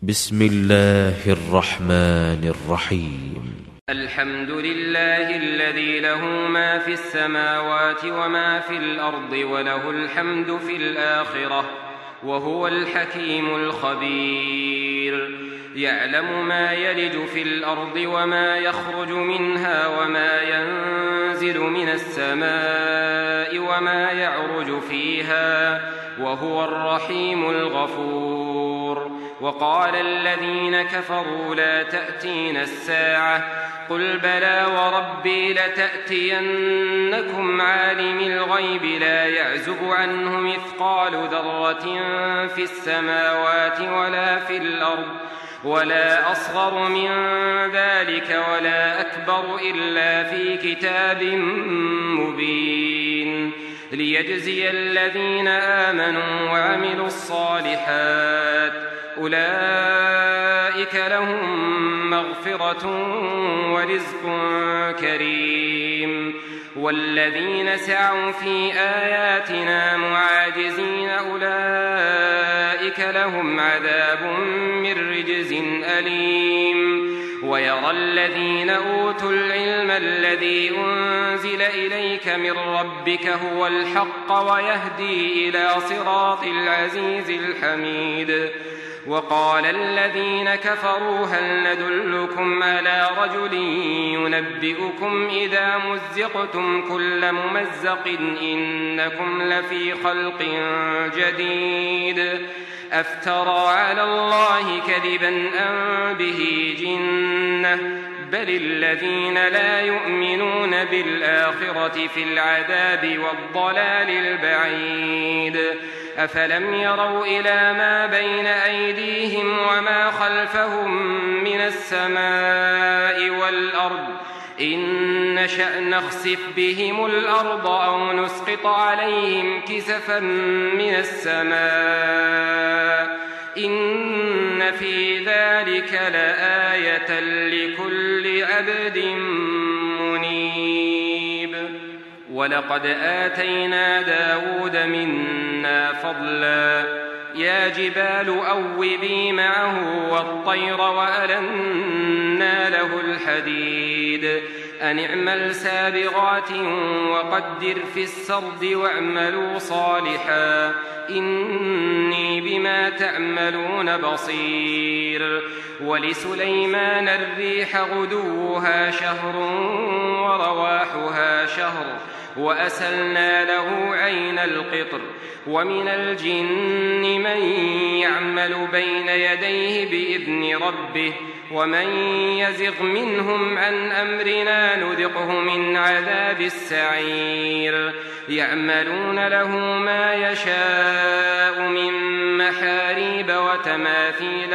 بسم الله الرحمن الرحيم. الحمد لله الذي له ما في السماوات وما في الأرض وله الحمد في الآخرة وهو الحكيم الخبير. يعلم ما يلج في الأرض وما يخرج منها وما ينزل من السماء وما يعرج فيها وهو الرحيم الغفور. وقال الذين كفروا لا تأتين الساعة قل بلى وربي لتأتينكم عالم الغيب لا يعزب عنه مثقال ذرة في السماوات ولا في الأرض ولا أصغر من ذلك ولا أكبر إلا في كتاب مبين ليجزي الذين آمنوا وعملوا الصالحات أولئك لهم مغفرة ورزق كريم. والذين سعوا في آياتنا معاجزين أولئك لهم عذاب من رجز أليم. ويرى الذين أوتوا العلم الذي أنزل إليك من ربك هو الحق ويهدي إلى صراط العزيز الحميد. وقال الذين كفروا هل ندلكم على رجل ينبئكم إذا مزقتم كل ممزق إنكم لفي خلق جديد أفترى على الله كذبا أم به جنة بل الذين لا يؤمنون بالآخرة في العذاب والضلال البعيد. أفلم يروا إلى ما بين أيديهم وما خلفهم من السماء والأرض إن نشأ نخسف بهم الأرض أو نسقط عليهم كسفا من السماء إن في ذلك لآية لكل عبد منيب. ولقد آتينا داود منا فضلا يا جبال أوبي معه والطير وألنا له الحديد أن اعمل سابغات وقدر في السرد واعملوا صالحا إني بما تعملون بصير. ولسليمان الريح غدوها شهر ورواحها شهر وأسلنا له عين القطر. ومن الجن من يعمل بين يديه بإذن ربه ومن يزغ منهم عن أمرنا نذقه من عذاب السعير. يعملون له ما يشاء من محاريب وتماثيل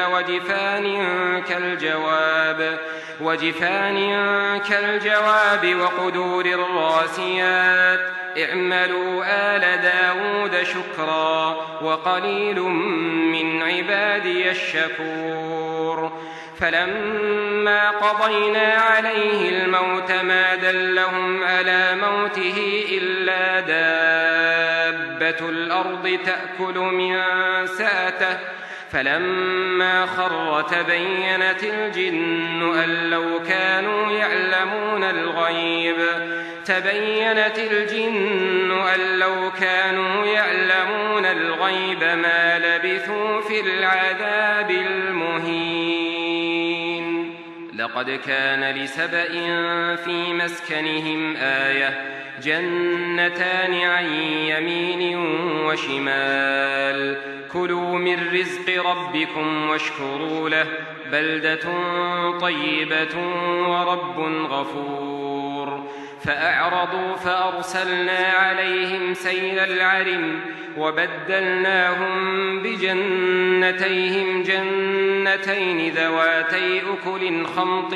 وجفان كالجواب وقدور الراسيات اعملوا آل داود شكرا وقليل من عبادي الشكور. فلما قضينا عليه الموت ما دلهم على موته إلا دابة الأرض تأكل من سأته فلما خر تبينت الجن أن لو كانوا يعلمون الغيب ما لبثوا في العذاب المهين. لقد كان لسبإ في مسكنهم آية جنتان عن يمين وشمال كلوا من رزق ربكم واشكروا له بلدة طيبة ورب غفور. فأعرضوا فأرسلنا عليهم سيل العرم وبدلناهم بجنتيهم جنتين ذواتي أكل خمط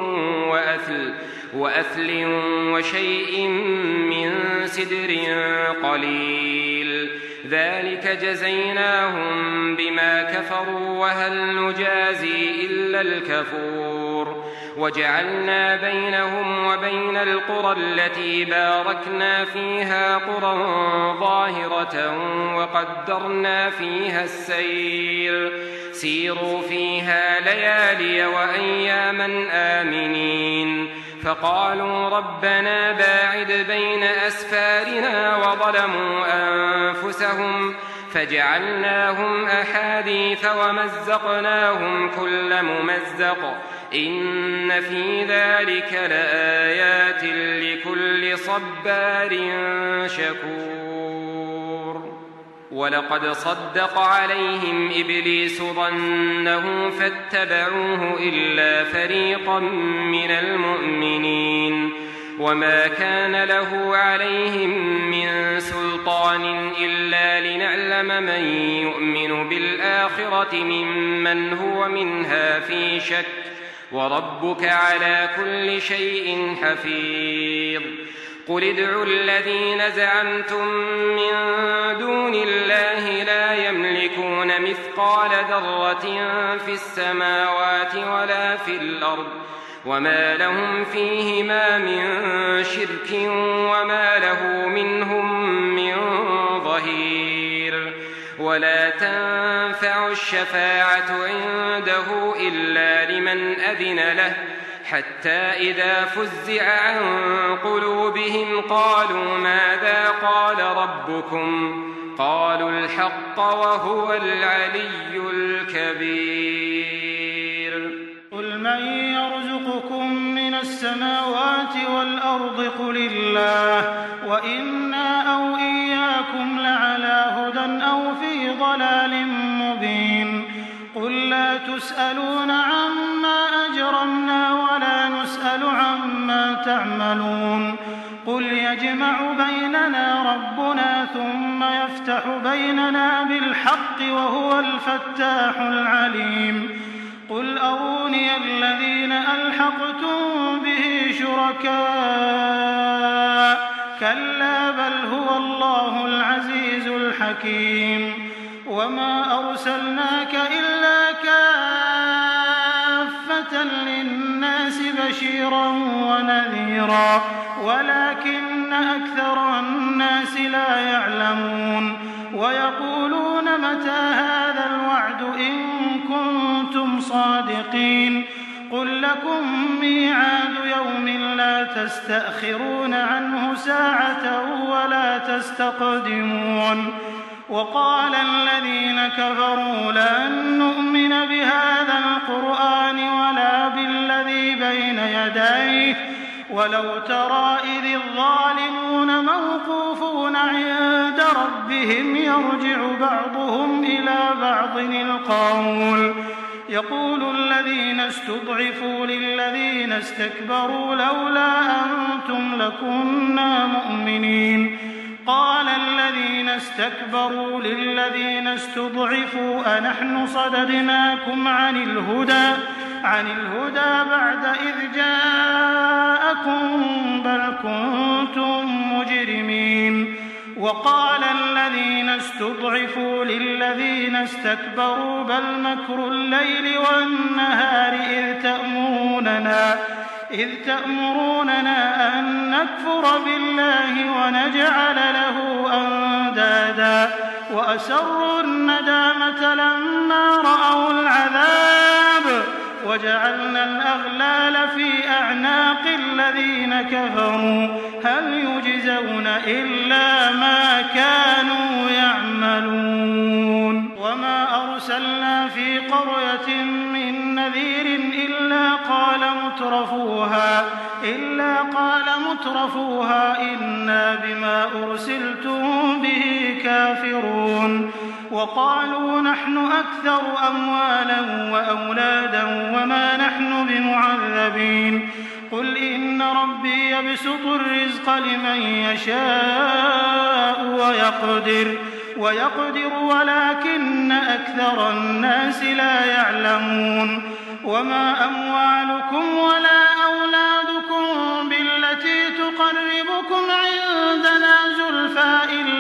وأثل وشيء من سدر قليل ذلك جزيناهم بما كفروا وهل نجازي إلا الكفور. وجعلنا بينهم وبين القرى التي باركنا فيها قرى ظاهرة وقدرنا فيها السير سيروا فيها ليالي وأياما آمنين فقالوا ربنا باعد بين أسفارنا وظلموا أنفسهم فجعلناهم أحاديث ومزقناهم كل ممزق إن في ذلك لآيات لكل صبار شكور ولقد صدق عليهم إبليس ظنه فاتبعوه إلا فريقا من المؤمنين وما كان له عليهم من سلطان إلا لنعلم من يؤمن بالآخرة ممن هو منها في شك وربك على كل شيء حفيظ قل ادعوا الذين زعمتم من دون الله لا يملكون مثقال ذرة في السماوات ولا في الأرض وما لهم فيهما من شرك وما له منهم من ظهير ولا تنفع الشفاعة عنده إلا لمن أذن له حتى إذا فزع عن قلوبهم قالوا ماذا قال ربكم قالوا الحق وهو العلي الكبير قل من يرزقكم من السماوات والأرض قل الله وإنا أو إياكم لعلى هدى أو في ضلال مبين قل لا تسألون عما أجرمنا ولا نسأل عما تعملون قل يجمع بيننا ربنا ثم يفتح بيننا بالحق وهو الفتاح العليم قل أروني الذين ألحقتم به شركاء كلا بل هو الله العزيز الحكيم وما أرسلناك إلا كافة للناس بشيرا ونذيرا ولكن أكثر الناس لا يعلمون ويقولون متى هذا الوعد إن كنتم صادقين قل لكم ميعاد يوم لا تستأخرون عنه ساعة ولا تستقدمون وقال الذين كفروا لن نؤمن بهذا القرآن ولا بالذي بين يديه ولو ترى إذ الظالمون موقوفون عند ربهم يرجع بعضهم إلى بعض القول يقول الذين استضعفوا للذين استكبروا لولا أنتم لكنا مؤمنين قال الذين استكبروا للذين استضعفوا أنحن صددناكم عن الهدى بعد إذ جاءكم بل كنتم مجرمين وقال الذين استضعفوا للذين استكبروا بل مكر الليل والنهار إذ تأمروننا أن نكفر بالله ونجعل له أندادا وأسروا الندامة لما رأوا العذاب وجعلنا الأغلال في أعناق الذين كفروا هل يجزون إلا ما كانوا يعملون وما أرسلنا في قرية من نذير إلا قال مترفوها إنا بما أرسلتم به كافرون وقالوا نحن أكثر أموالا وأولادا وما نحن بمعذبين قل إن ربي يبسط الرزق لمن يشاء ويقدر ولكن أكثر الناس لا يعلمون وما أموالكم ولا أولادكم بالتي تقربكم عندنا زلفى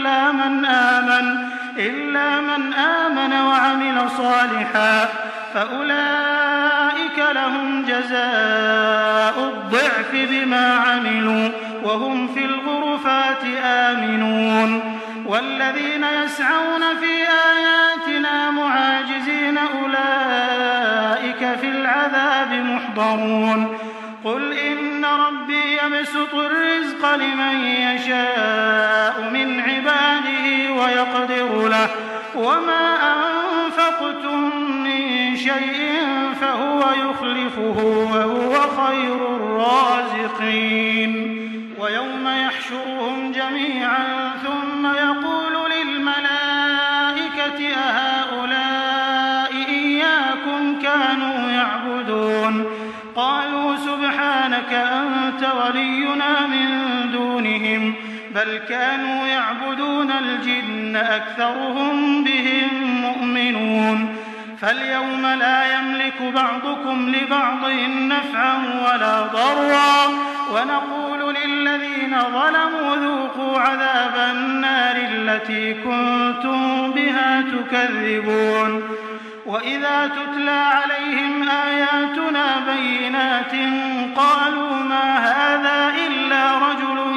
إلا من آمن وعمل صالحا فأولئك لهم جزاء الضعف بما عملوا وهم في الغرفات آمنون والذين يسعون في آياتنا معاجزين أولئك في العذاب محضرون قل إن ربي يبسط الرزق لمن يشاء من عباده ويقدر له وما أنفقتم من شيء فهو يخلفه وهو خير الرازقين ويوم يحشرهم جميعا ثم يقول للملائكة أهؤلاء إياكم كانوا يعبدون قالوا سبحانك أنت ولينا من دونهم بل كانوا يعبدون الجن أكثرهم بهم مؤمنون فاليوم لا يملك بعضكم لبعض نفعا ولا ضرا ونقول للذين ظلموا ذوقوا عذاب النار التي كنتم بها تكذبون وإذا تتلى عليهم آياتنا بينات قالوا ما هذا إلا رجل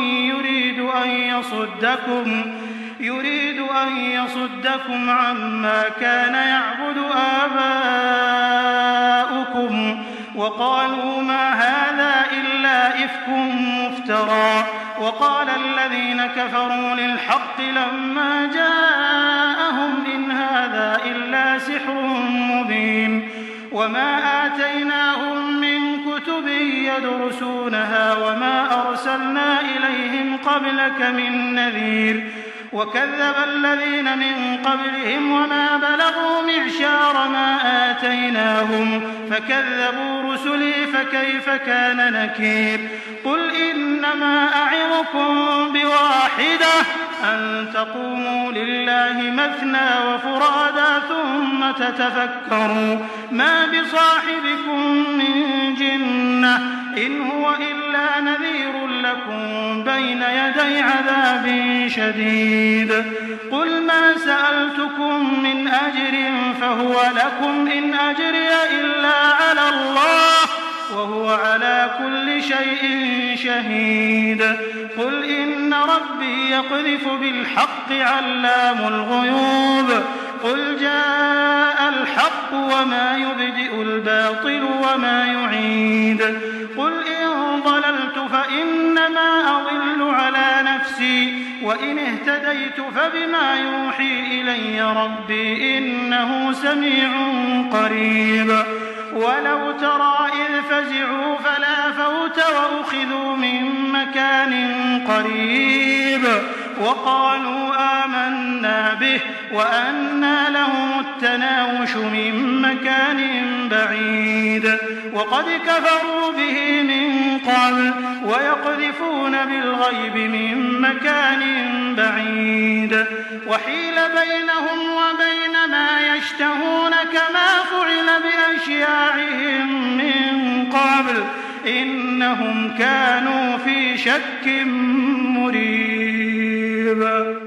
يريد أن يصدكم عما كان يعبد آباؤكم وقالوا ما هذا إلا إفك مفترى وقال الذين كفروا للحق لما جاءهم إن هذا إلا سحر مبين وما آتيناهم من كتب يدرسونها وما أرسلنا إليهم قبلك من نذير وكذب الذين من قبلهم وما بلغوا معشار ما آتيناهم فكذبوا رسلي فكيف كان نكير قل إنما أعظكم بواحدة أن تقوموا لله مثنى وفرادا ثم تتفكروا ما بصاحبكم من جنة إن هو إلا نذير لكم بين يدي عذاب شديد قل ما سألتكم من أجر فهو لكم إن أجري إلا على الله وهو على كل شيء شهيد قل إن ربي يقذف بالحق علام الغيوب قل جاء الحق وما يبدئ الباطل وما يعيد قل إن ضللت فإنما أضل على نفسي وإن اهتديت فبما يوحي إلي ربي إنه سميع قريب ولو ترى إذ فزعوا فلا فوت وأخذوا من مكان قريب وقالوا آمنا به وأنى لهم التناوش من مكان بعيد وقد كفروا به من قبل ويقذفون بالغيب من مكان بعيد وحيل بينهم وبين ما يشتهون كما فعل بأشياعهم من قبل إنهم كانوا في شك مريب